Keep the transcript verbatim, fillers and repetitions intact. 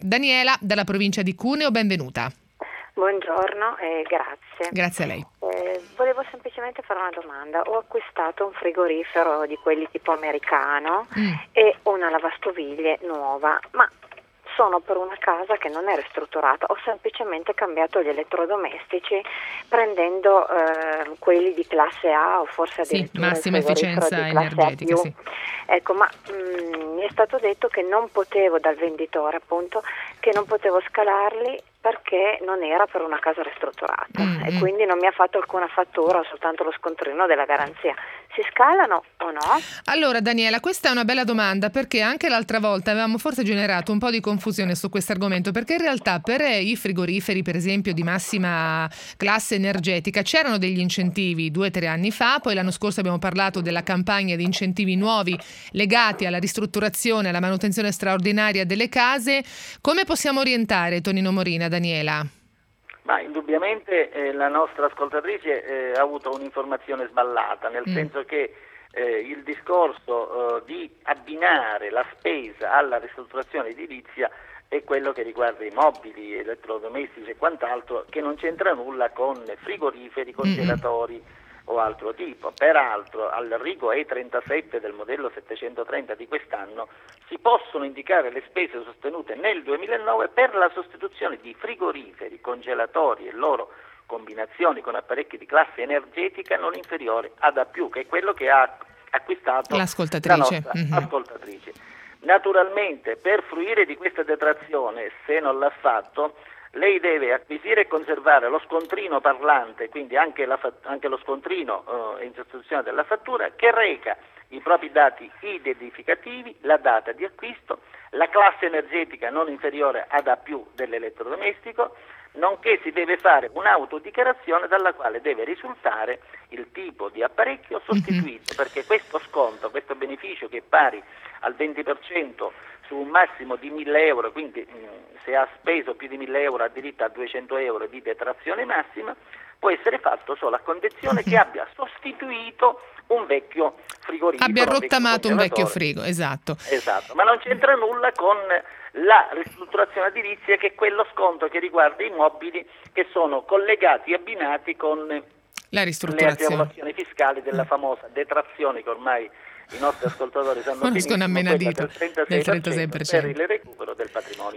Daniela, dalla provincia di Cuneo, benvenuta. Buongiorno e grazie. Grazie a lei. Eh, volevo semplicemente fare una domanda. Ho acquistato un frigorifero di quelli tipo americano mm. e una lavastoviglie nuova, ma sono per una casa che non è ristrutturata. Ho semplicemente cambiato gli elettrodomestici prendendo eh, quelli di classe A o forse addirittura sì, massima efficienza energetica. Sì. Ecco, ma mh, mi è stato detto che non potevo, dal venditore appunto, che non potevo scalarli perché non era per una casa ristrutturata mm, e quindi non mi ha fatto alcuna fattura, soltanto lo scontrino della garanzia. Si scalano o no? Allora Daniela, questa è una bella domanda, perché anche l'altra volta avevamo forse generato un po' di confusione su questo argomento, perché in realtà per i frigoriferi, per esempio di massima classe energetica, c'erano degli incentivi due o tre anni fa, poi l'anno scorso abbiamo parlato della campagna di incentivi nuovi legati alla ristrutturazione, alla manutenzione straordinaria delle case. Come possiamo orientare Tonino Morina, Daniela? Ma indubbiamente eh, la nostra ascoltatrice eh, ha avuto un'informazione sballata, nel mm. senso che eh, il discorso eh, di abbinare la spesa alla ristrutturazione edilizia è quello che riguarda i mobili, elettrodomestici e quant'altro, che non c'entra nulla con frigoriferi, congelatori mm. o altro tipo. Peraltro al Rigo E trentasette del modello settecentotrenta di quest'anno si possono indicare le spese sostenute nel duemilanove per la sostituzione di frigoriferi, congelatori e loro combinazioni con apparecchi di classe energetica non inferiore ad A più, che è quello che ha acquistato l'ascoltatrice. la nostra mm-hmm. ascoltatrice. Naturalmente, per fruire di questa detrazione, se non l'ha fatto, lei deve acquisire e conservare lo scontrino parlante, quindi anche, la, anche lo scontrino eh, in sostituzione della fattura, che reca i propri dati identificativi, la data di acquisto, la classe energetica non inferiore ad A più dell'elettrodomestico, nonché si deve fare un'autodichiarazione dalla quale deve risultare il tipo di apparecchio sostituito, mm-hmm. perché questo sconto, questo beneficio che è pari al venti per cento su un massimo di mille euro, quindi mh, se ha speso più di mille euro ha diritto a duecento euro di detrazione massima, può essere fatto solo a condizione che abbia sostituito un vecchio frigorifero. Abbia rottamato un vecchio frigo, esatto. Esatto, ma non c'entra nulla con la ristrutturazione edilizia, che è quello sconto che riguarda i mobili che sono collegati e abbinati con la le agevolazioni fiscali della famosa detrazione che ormai i nostri ascoltatori sanno benissimo, quella del trentasei per cento per il recupero del patrimonio.